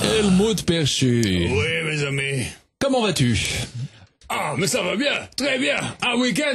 Helmut Perchu. Oui, mes amis. Comment vas-tu? Ah, mais ça va bien, très bien. Un week-end,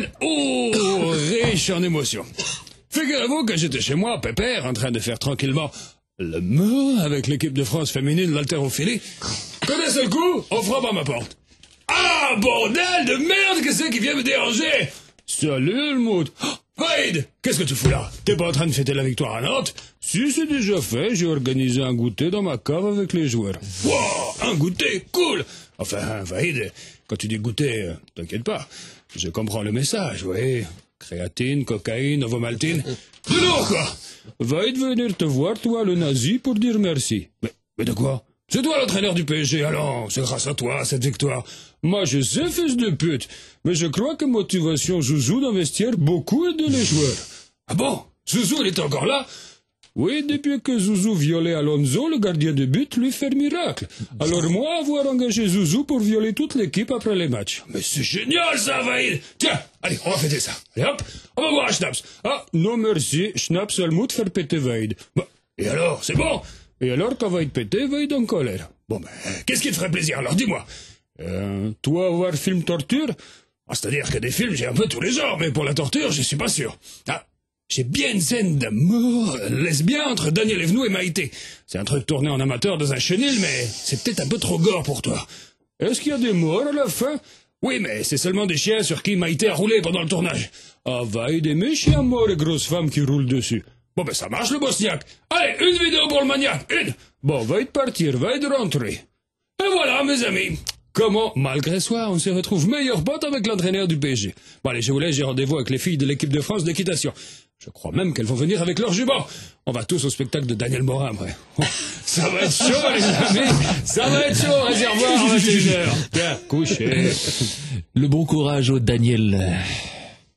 riche en émotions. Figurez-vous que j'étais chez moi, pépère, en train de faire tranquillement le mot avec l'équipe de France féminine de l'haltérophilie. Que d'un seul coup, on frappe à ma porte. Ah, bordel de merde, qu'est-ce que c'est qui vient me déranger? Salut, Helmut. Vaïd, qu'est-ce que tu fous là? T'es pas en train de fêter la victoire à Nantes? Si, c'est déjà fait, j'ai organisé un goûter dans ma cave avec les joueurs. Wow, un goûter, cool. Enfin, Vaïd, quand tu dis goûter, t'inquiète pas, je comprends le message, oui. Créatine, cocaïne, ovomaltine. De lourd, quoi. Vaïd veut venir te voir, toi, le nazi, pour dire merci. Mais de quoi? C'est toi l'entraîneur du PSG, alors, c'est grâce à toi, cette victoire. Moi, je sais, fils de pute, mais je crois que motivation Zouzou dans le vestiaire beaucoup aide les joueurs. Ah bon? Zouzou, il est encore là? Oui, depuis que Zouzou violait Alonso, le gardien de but, lui fait miracle. Alors moi, avoir engagé Zouzou pour violer toute l'équipe après les matchs. Mais c'est génial, ça, Vaïd! Tiens, allez, on va fêter ça. Allez, hop, on va boire un schnapps. Ah, non merci, schnapps Helmut faire péter Vaïd. Bah, et alors, c'est bon? Et alors, quand Vaïd péter, Vaïd en colère. Bon, ben, qu'est-ce qui te ferait plaisir, alors dis-moi? Toi, voir film torture? Ah, c'est-à-dire que des films, j'ai un peu tous les genres, mais pour la torture, je suis pas sûr. Ah, j'ai bien une scène d'amour lesbien entre Daniel Evenou et Maïté. C'est un truc tourné en amateur dans un chenil, mais c'est peut-être un peu trop gore pour toi. Est-ce qu'il y a des morts à la fin? Oui, mais c'est seulement des chiens sur qui Maïté a roulé pendant le tournage. Ah, Vaïd aimer chiens morts et grosses femmes qui roulent dessus. Bon, ben ça marche le bosniaque. Allez, une vidéo pour le maniaque, une. Bon, Vaïd partir, Vaïd rentrer. Et voilà, mes amis. Comment, malgré soi, on se retrouve meilleur pote avec l'entraîneur du PSG. Bon, allez, je vous laisse, j'ai rendez-vous avec les filles de l'équipe de France d'équitation. Je crois même qu'elles vont venir avec leurs juments. On va tous au spectacle de Daniel Morin, après. Ça va être chaud, les amis. Ça va être chaud, réservoir à 21h. Tiens, couchez. Le bon courage au Daniel.